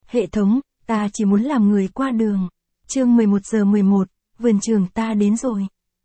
Hệ thống, ta chỉ muốn làm người qua đường. Chương 11:11, vườn trường ta đến rồi.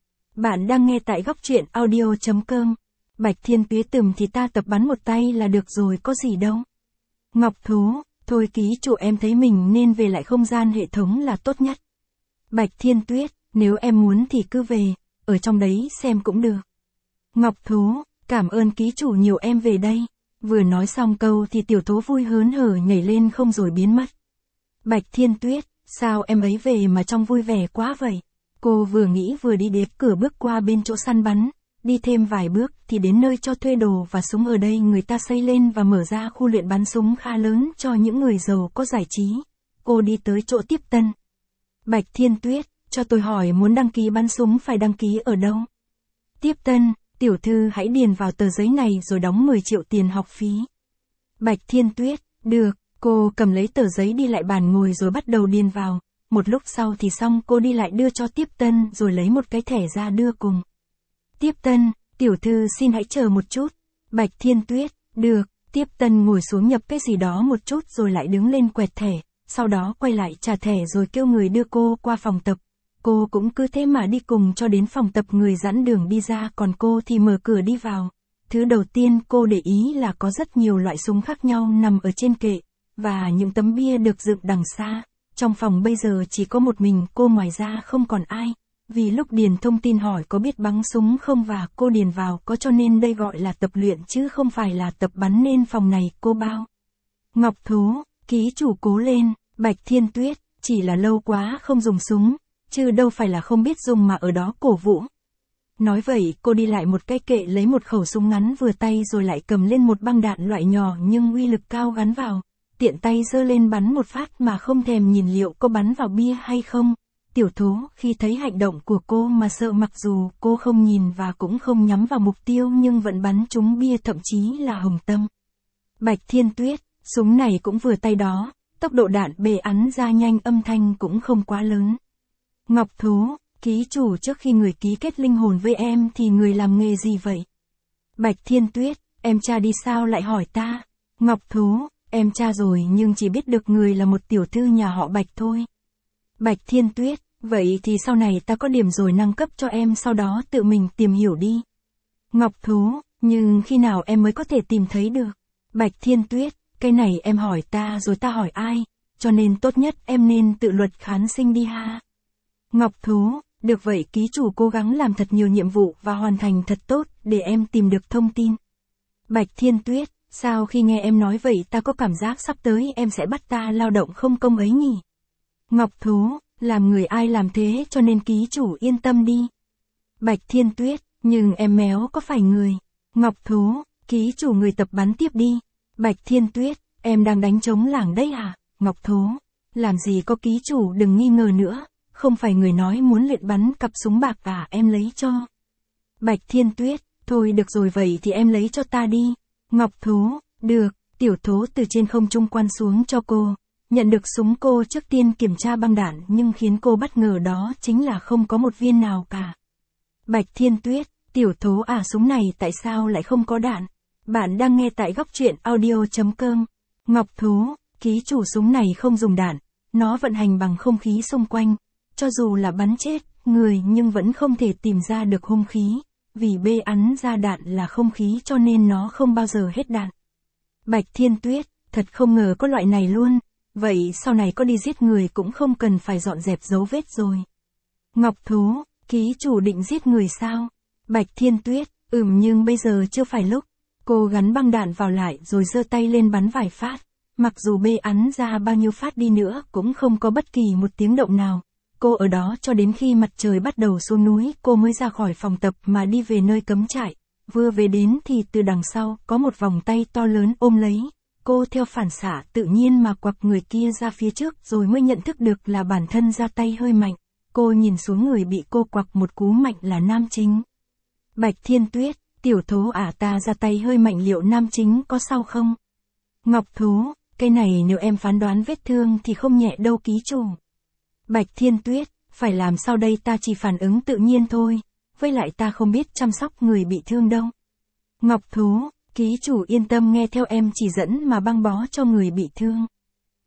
Bạn đang nghe tại góc truyện audio.com. Bạch Thiên Tuế thì ta tập bắn một tay là được rồi có gì đâu. Ngọc Thú, thôi ký chủ em thấy mình nên về lại không gian hệ thống là tốt nhất. Bạch Thiên Tuyết, nếu em muốn thì cứ về, ở trong đấy xem cũng được. Ngọc Thú, cảm ơn ký chủ nhiều em về đây. Vừa nói xong câu thì tiểu thú vui hớn hở nhảy lên không rồi biến mất. Bạch Thiên Tuyết, sao em ấy về mà trông vui vẻ quá vậy? Cô vừa nghĩ vừa đi đến cửa bước qua bên chỗ săn bắn, đi thêm vài bước thì đến nơi cho thuê đồ và súng ở đây người ta xây lên và mở ra khu luyện bắn súng khá lớn cho những người giàu có giải trí. Cô đi tới chỗ tiếp tân. Bạch Thiên Tuyết, cho tôi hỏi muốn đăng ký bắn súng phải đăng ký ở đâu? Tiếp tân, tiểu thư hãy điền vào tờ giấy này rồi đóng 10 triệu tiền học phí. Bạch Thiên Tuyết, được, cô cầm lấy tờ giấy đi lại bàn ngồi rồi bắt đầu điền vào. Một lúc sau thì xong cô đi lại đưa cho tiếp tân rồi lấy một cái thẻ ra đưa cùng. Tiếp tân, tiểu thư xin hãy chờ một chút. Bạch Thiên Tuyết, được, tiếp tân ngồi xuống nhập cái gì đó một chút rồi lại đứng lên quẹt thẻ, sau đó quay lại trả thẻ rồi kêu người đưa cô qua phòng tập. Cô cũng cứ thế mà đi cùng cho đến phòng tập người dẫn đường đi ra còn cô thì mở cửa đi vào. Thứ đầu tiên cô để ý là có rất nhiều loại súng khác nhau nằm ở trên kệ, và những tấm bia được dựng đằng xa. Trong phòng bây giờ chỉ có một mình cô ngoài ra không còn ai. Vì lúc điền thông tin hỏi có biết bắn súng không và cô điền vào có cho nên đây gọi là tập luyện chứ không phải là tập bắn nên phòng này cô bao. Ngọc Thú, ký chủ cố lên, Bạch Thiên Tuyết, chỉ là lâu quá không dùng súng, chứ đâu phải là không biết dùng mà ở đó cổ vũ. Nói vậy cô đi lại một cái kệ lấy một khẩu súng ngắn vừa tay rồi lại cầm lên một băng đạn loại nhỏ nhưng uy lực cao gắn vào. Tiện tay giơ lên bắn một phát mà không thèm nhìn liệu có bắn vào bia hay không. Tiểu thú khi thấy hành động của cô mà sợ mặc dù cô không nhìn và cũng không nhắm vào mục tiêu nhưng vẫn bắn trúng bia thậm chí là hồng tâm. Bạch Thiên Tuyết, súng này cũng vừa tay đó, tốc độ đạn bề ắn ra nhanh âm thanh cũng không quá lớn. Ngọc Thú, ký chủ trước khi người ký kết linh hồn với em thì người làm nghề gì vậy? Bạch Thiên Tuyết, em tra đi sao lại hỏi ta? Ngọc Thú, em tra rồi nhưng chỉ biết được người là một tiểu thư nhà họ Bạch thôi. Bạch Thiên Tuyết, vậy thì sau này ta có điểm rồi nâng cấp cho em sau đó tự mình tìm hiểu đi. Ngọc Thú, nhưng khi nào em mới có thể tìm thấy được? Bạch Thiên Tuyết, cái này em hỏi ta rồi ta hỏi ai, cho nên tốt nhất em nên tự luật kháng sinh đi ha. Ngọc Thú, được vậy ký chủ cố gắng làm thật nhiều nhiệm vụ và hoàn thành thật tốt để em tìm được thông tin. Bạch Thiên Tuyết, sao khi nghe em nói vậy ta có cảm giác sắp tới em sẽ bắt ta lao động không công ấy nhỉ? Ngọc Thú, làm người ai làm thế cho nên ký chủ yên tâm đi. Bạch Thiên Tuyết, nhưng em méo có phải người? Ngọc Thú, ký chủ người tập bắn tiếp đi. Bạch Thiên Tuyết, em đang đánh trống lảng đấy à? Ngọc Thú, làm gì có ký chủ đừng nghi ngờ nữa, không phải người nói muốn luyện bắn cặp súng bạc à em lấy cho. Bạch Thiên Tuyết, thôi được rồi vậy thì em lấy cho ta đi. Ngọc Thú, được, tiểu thú từ trên không trung quăng xuống cho cô. Nhận được súng cô trước tiên kiểm tra băng đạn nhưng khiến cô bất ngờ đó chính là không có một viên nào cả. Bạch Thiên Tuyết, tiểu thú à súng này tại sao lại không có đạn? Bạn đang nghe tại góc truyện audio.com. Ngọc Thú, ký chủ súng này không dùng đạn, nó vận hành bằng không khí xung quanh. Cho dù là bắn chết người nhưng vẫn không thể tìm ra được hung khí, vì bê ắn ra đạn là không khí cho nên nó không bao giờ hết đạn. Bạch Thiên Tuyết, thật không ngờ có loại này luôn. Vậy sau này có đi giết người cũng không cần phải dọn dẹp dấu vết rồi. Ngọc Thú, ký chủ định giết người sao? Bạch Thiên Tuyết, nhưng bây giờ chưa phải lúc. Cô gắn băng đạn vào lại rồi giơ tay lên bắn vài phát. Mặc dù bê ắn ra bao nhiêu phát đi nữa cũng không có bất kỳ một tiếng động nào. Cô ở đó cho đến khi mặt trời bắt đầu xuống núi cô mới ra khỏi phòng tập mà đi về nơi cấm trại. Vừa về đến thì từ đằng sau có một vòng tay to lớn ôm lấy. Cô theo phản xạ tự nhiên mà quặp người kia ra phía trước rồi mới nhận thức được là bản thân ra tay hơi mạnh. Cô nhìn xuống người bị cô quặp một cú mạnh là nam chính. Bạch Thiên Tuyết, tiểu thú ta ra tay hơi mạnh liệu nam chính có sao không? Ngọc Thú, cái này nếu em phán đoán vết thương thì không nhẹ đâu ký chủ. Bạch Thiên Tuyết, phải làm sao đây ta chỉ phản ứng tự nhiên thôi, với lại ta không biết chăm sóc người bị thương đâu. Ngọc Thú, ký chủ yên tâm nghe theo em chỉ dẫn mà băng bó cho người bị thương.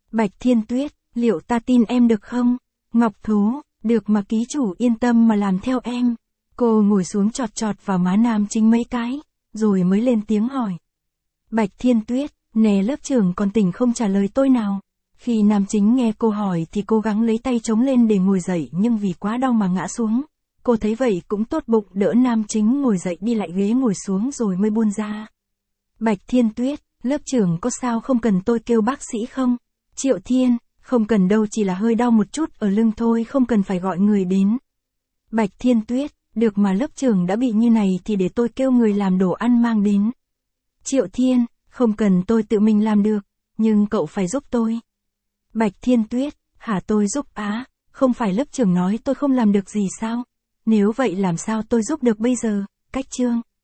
Bạch Thiên Tuyết, liệu ta tin em được không? Ngọc Thú, được mà ký chủ yên tâm mà làm theo em. Cô ngồi xuống chọt chọt vào má Nam Chính mấy cái, rồi mới lên tiếng hỏi. Bạch Thiên Tuyết, nè lớp trưởng còn tỉnh không trả lời tôi nào. Khi Nam Chính nghe cô hỏi thì cố gắng lấy tay chống lên để ngồi dậy nhưng vì quá đau mà ngã xuống. Cô thấy vậy cũng tốt bụng đỡ Nam Chính ngồi dậy đi lại ghế ngồi xuống rồi mới buông ra. Bạch Thiên Tuyết, lớp trưởng có sao không cần tôi kêu bác sĩ không? Triệu Thiên, không cần đâu, chỉ là hơi đau một chút ở lưng thôi, không cần phải gọi người đến. Bạch Thiên Tuyết, được mà lớp trưởng đã bị như này thì để tôi kêu người làm đồ ăn mang đến. Triệu Thiên, không cần, tôi tự mình làm được, nhưng cậu phải giúp tôi. Bạch Thiên Tuyết, hả, tôi giúp á, không phải lớp trưởng nói tôi không làm được gì sao? Nếu vậy làm sao tôi giúp được bây giờ? Cách Trương.